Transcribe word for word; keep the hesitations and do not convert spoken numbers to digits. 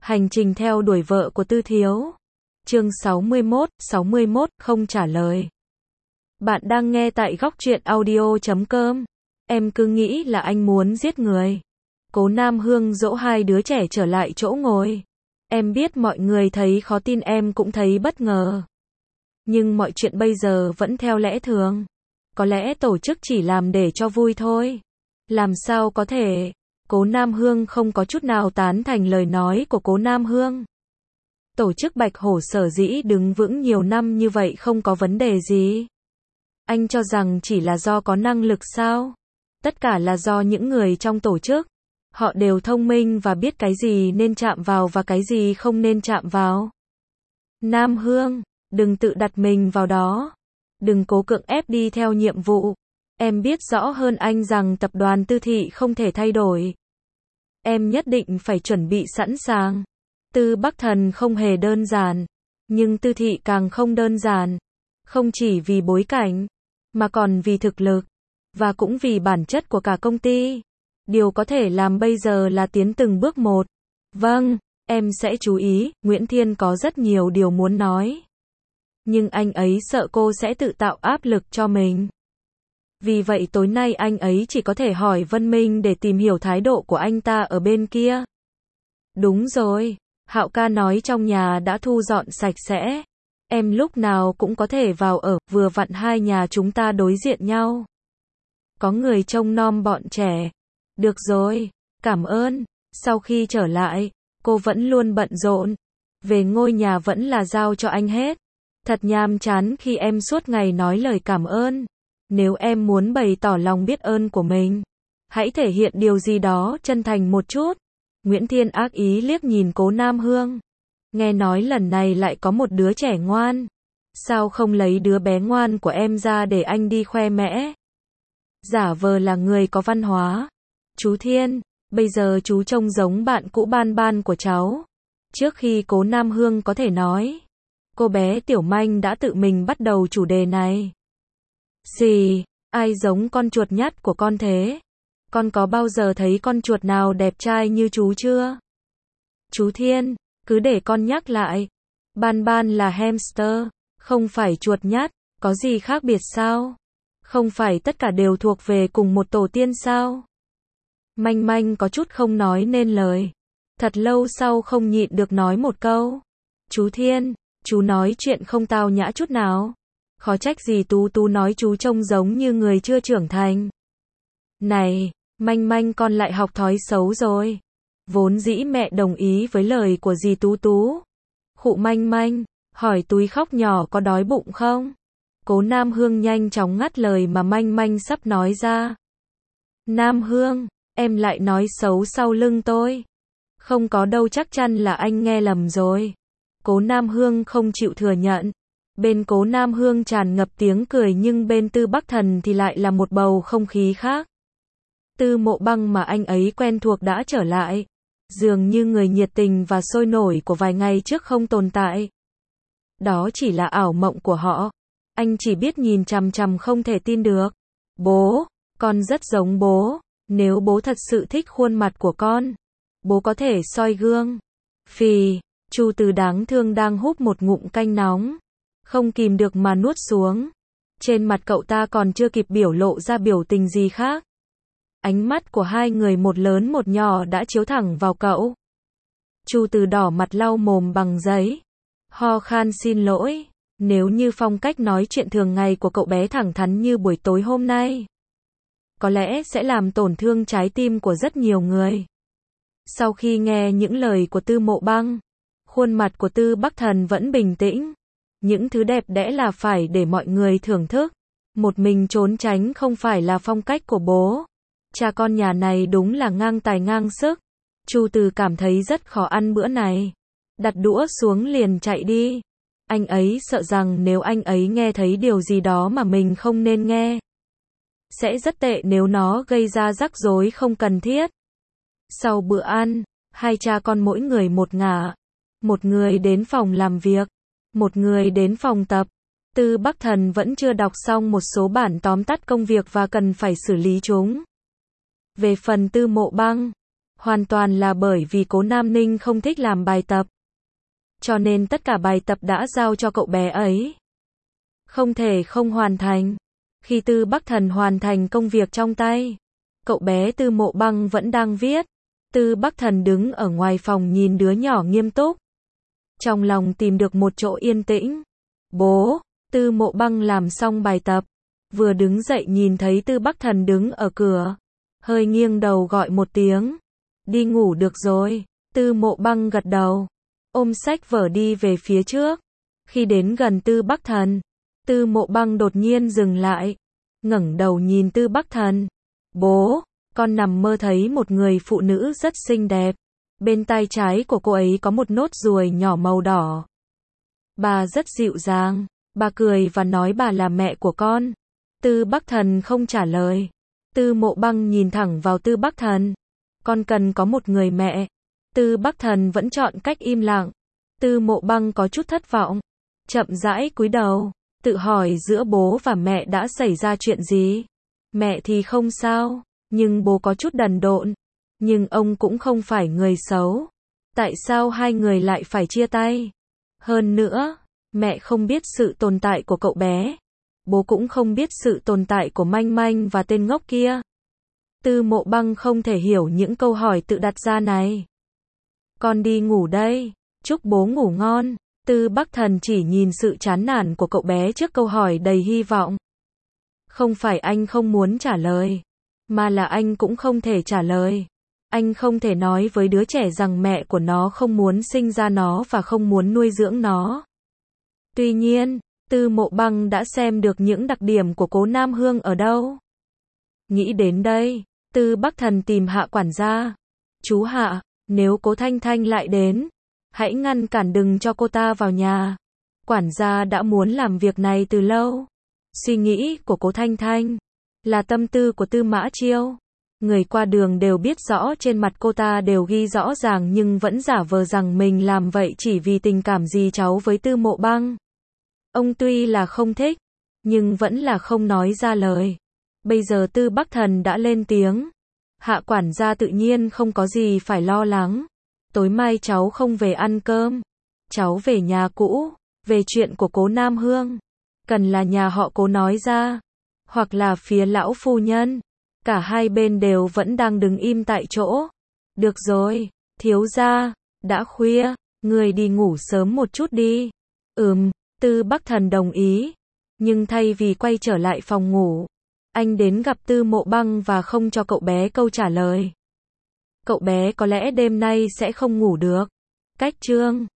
Hành trình theo đuổi vợ của Tư Thiếu. Chương sáu mươi mốt, sáu mươi mốt, không trả lời. Bạn đang nghe tại góc truyện audio chấm com. Em cứ nghĩ là anh muốn giết người. Cố Nam Hương dỗ hai đứa trẻ trở lại chỗ ngồi. Em biết mọi người thấy khó tin, em cũng thấy bất ngờ. Nhưng mọi chuyện bây giờ vẫn theo lẽ thường. Có lẽ tổ chức chỉ làm để cho vui thôi. Làm sao có thể? Cố Nam Hương không có chút nào tán thành lời nói của Cố Nam Hương. Tổ chức Bạch Hổ sở dĩ đứng vững nhiều năm như vậy không có vấn đề gì. Anh cho rằng chỉ là do có năng lực sao? Tất cả là do những người trong tổ chức. Họ đều thông minh và biết cái gì nên chạm vào và cái gì không nên chạm vào. Nam Hương, đừng tự đặt mình vào đó. Đừng cố cưỡng ép đi theo nhiệm vụ. Em biết rõ hơn anh rằng tập đoàn Tư Thị không thể thay đổi. Em nhất định phải chuẩn bị sẵn sàng. Tư Bắc Thần không hề đơn giản. Nhưng Tư Thị càng không đơn giản. Không chỉ vì bối cảnh, mà còn vì thực lực. Và cũng vì bản chất của cả công ty. Điều có thể làm bây giờ là tiến từng bước một. Vâng, em sẽ chú ý. Nguyễn Thiên có rất nhiều điều muốn nói. Nhưng anh ấy sợ cô sẽ tự tạo áp lực cho mình. Vì vậy tối nay anh ấy chỉ có thể hỏi Vân Minh để tìm hiểu thái độ của anh ta ở bên kia. Đúng rồi, Hạo ca nói trong nhà đã thu dọn sạch sẽ. Em lúc nào cũng có thể vào ở, vừa vặn hai nhà chúng ta đối diện nhau. Có người trông nom bọn trẻ. Được rồi, cảm ơn. Sau khi trở lại, cô vẫn luôn bận rộn. Về ngôi nhà vẫn là giao cho anh hết. Thật nhàm chán khi em suốt ngày nói lời cảm ơn. Nếu em muốn bày tỏ lòng biết ơn của mình, hãy thể hiện điều gì đó chân thành một chút. Nguyễn Thiên ác ý liếc nhìn Cố Nam Hương. Nghe nói lần này lại có một đứa trẻ ngoan. Sao không lấy đứa bé ngoan của em ra để anh đi khoe mẽ? Giả vờ là người có văn hóa. Chú Thiên, bây giờ chú trông giống bạn cũ Ban Ban của cháu. Trước khi Cố Nam Hương có thể nói, cô bé Tiểu Manh đã tự mình bắt đầu chủ đề này. Xì, ai giống con chuột nhắt của con thế? Con có bao giờ thấy con chuột nào đẹp trai như chú chưa? Chú Thiên, cứ để con nhắc lại. Ban Ban là hamster, không phải chuột nhắt, có gì khác biệt sao? Không phải tất cả đều thuộc về cùng một tổ tiên sao? Manh Manh có chút không nói nên lời. Thật lâu sau không nhịn được nói một câu. Chú Thiên, chú nói chuyện không tao nhã chút nào. Khó trách gì Tú Tú nói chú trông giống như người chưa trưởng thành. Này, Manh Manh con lại học thói xấu rồi. Vốn dĩ mẹ đồng ý với lời của dì Tú Tú. Khụ Manh Manh, hỏi túi khóc nhỏ có đói bụng không? Cố Nam Hương nhanh chóng ngắt lời mà Manh Manh sắp nói ra. Nam Hương, em lại nói xấu sau lưng tôi. Không có đâu, chắc chắn là anh nghe lầm rồi. Cố Nam Hương không chịu thừa nhận. Bên Cố Nam Hương tràn ngập tiếng cười nhưng bên Tư Bắc Thần thì lại là một bầu không khí khác. Tư Mộ Băng mà anh ấy quen thuộc đã trở lại. Dường như người nhiệt tình và sôi nổi của vài ngày trước không tồn tại. Đó chỉ là ảo mộng của họ. Anh chỉ biết nhìn chằm chằm không thể tin được. Bố, con rất giống bố. Nếu bố thật sự thích khuôn mặt của con, bố có thể soi gương. Phì, Chu Từ đáng thương đang húp một ngụm canh nóng. Không kìm được mà nuốt xuống. Trên mặt cậu ta còn chưa kịp biểu lộ ra biểu tình gì khác. Ánh mắt của hai người một lớn một nhỏ đã chiếu thẳng vào cậu. Chu Từ đỏ mặt lau mồm bằng giấy. Ho khan xin lỗi. Nếu như phong cách nói chuyện thường ngày của cậu bé thẳng thắn như buổi tối hôm nay, có lẽ sẽ làm tổn thương trái tim của rất nhiều người. Sau khi nghe những lời của Tư Mộ Băng, khuôn mặt của Tư Bắc Thần vẫn bình tĩnh. Những thứ đẹp đẽ là phải để mọi người thưởng thức. Một mình trốn tránh không phải là phong cách của bố. Cha con nhà này đúng là ngang tài ngang sức. Chu Từ cảm thấy rất khó ăn bữa này. Đặt đũa xuống liền chạy đi. Anh ấy sợ rằng nếu anh ấy nghe thấy điều gì đó mà mình không nên nghe, sẽ rất tệ nếu nó gây ra rắc rối không cần thiết. Sau bữa ăn, hai cha con mỗi người một ngả. Một người đến phòng làm việc, một người đến phòng tập. Tư Bắc Thần vẫn chưa đọc xong một số bản tóm tắt công việc và cần phải xử lý chúng. Về phần Tư Mộ Băng, Hoàn toàn là bởi vì Cố Nam Ninh không thích làm bài tập. Cho nên tất cả bài tập đã giao cho cậu bé ấy. Không thể không hoàn thành. Khi Tư Bắc Thần hoàn thành công việc trong tay, cậu bé Tư Mộ Băng vẫn đang viết. Tư Bắc Thần đứng ở ngoài phòng nhìn đứa nhỏ nghiêm túc. Trong lòng tìm được một chỗ yên tĩnh. Bố, Tư Mộ Băng làm xong bài tập. Vừa đứng dậy nhìn thấy Tư Bắc Thần đứng ở cửa. Hơi nghiêng đầu gọi một tiếng. Đi ngủ được rồi. Tư Mộ Băng gật đầu. Ôm sách vở đi về phía trước. Khi đến gần Tư Bắc Thần, Tư Mộ Băng đột nhiên dừng lại. Ngẩng đầu nhìn Tư Bắc Thần. Bố, con nằm mơ thấy một người phụ nữ rất xinh đẹp. Bên tay trái của cô ấy có một nốt ruồi nhỏ màu đỏ. Bà rất dịu dàng. Bà cười và nói bà là mẹ của con. Tư Bắc Thần không trả lời. Tư Mộ Băng nhìn thẳng vào Tư Bắc Thần. Con cần có một người mẹ. Tư Bắc Thần vẫn chọn cách im lặng. Tư Mộ Băng có chút thất vọng. Chậm rãi cúi đầu. Tự hỏi giữa bố và mẹ đã xảy ra chuyện gì. Mẹ thì không sao. Nhưng bố có chút đần độn. Nhưng ông cũng không phải người xấu. Tại sao hai người lại phải chia tay? Hơn nữa, mẹ không biết sự tồn tại của cậu bé. Bố cũng không biết sự tồn tại của Manh Manh và tên ngốc kia. Tư Mộ Băng không thể hiểu những câu hỏi tự đặt ra này. Con đi ngủ đây. Chúc bố ngủ ngon. Tư Bắc Thần chỉ nhìn sự chán nản của cậu bé trước câu hỏi đầy hy vọng. Không phải anh không muốn trả lời, mà là anh cũng không thể trả lời. Anh không thể nói với đứa trẻ rằng mẹ của nó không muốn sinh ra nó và không muốn nuôi dưỡng nó. Tuy nhiên, Tư Mộ Băng đã xem được những đặc điểm của Cố Nam Hương ở đâu. Nghĩ đến đây, Tư Bắc Thần tìm Hạ quản gia. Chú Hạ, nếu Cố Thanh Thanh lại đến, hãy ngăn cản đừng cho cô ta vào nhà. Quản gia đã muốn làm việc này từ lâu. Suy nghĩ của Cố Thanh Thanh là tâm tư của Tư Mã Chiêu. Người qua đường đều biết rõ, trên mặt cô ta đều ghi rõ ràng, nhưng vẫn giả vờ rằng mình làm vậy chỉ vì tình cảm gì cháu với Tư Mộ Băng. Ông tuy là không thích, nhưng vẫn là không nói ra lời. Bây giờ Tư Bắc Thần đã lên tiếng. Hạ quản gia tự nhiên không có gì phải lo lắng. Tối mai cháu không về ăn cơm. Cháu về nhà cũ. Về chuyện của Cố Nam Hương, cần là nhà họ Cố nói ra, hoặc là phía lão phu nhân. Cả hai bên đều vẫn đang đứng im tại chỗ. Được rồi, thiếu gia, đã khuya, người đi ngủ sớm một chút đi. Ừm, Tư Bắc Thần đồng ý. Nhưng thay vì quay trở lại phòng ngủ, anh đến gặp Tư Mộ Băng và không cho cậu bé câu trả lời. Cậu bé có lẽ đêm nay sẽ không ngủ được. Cách chương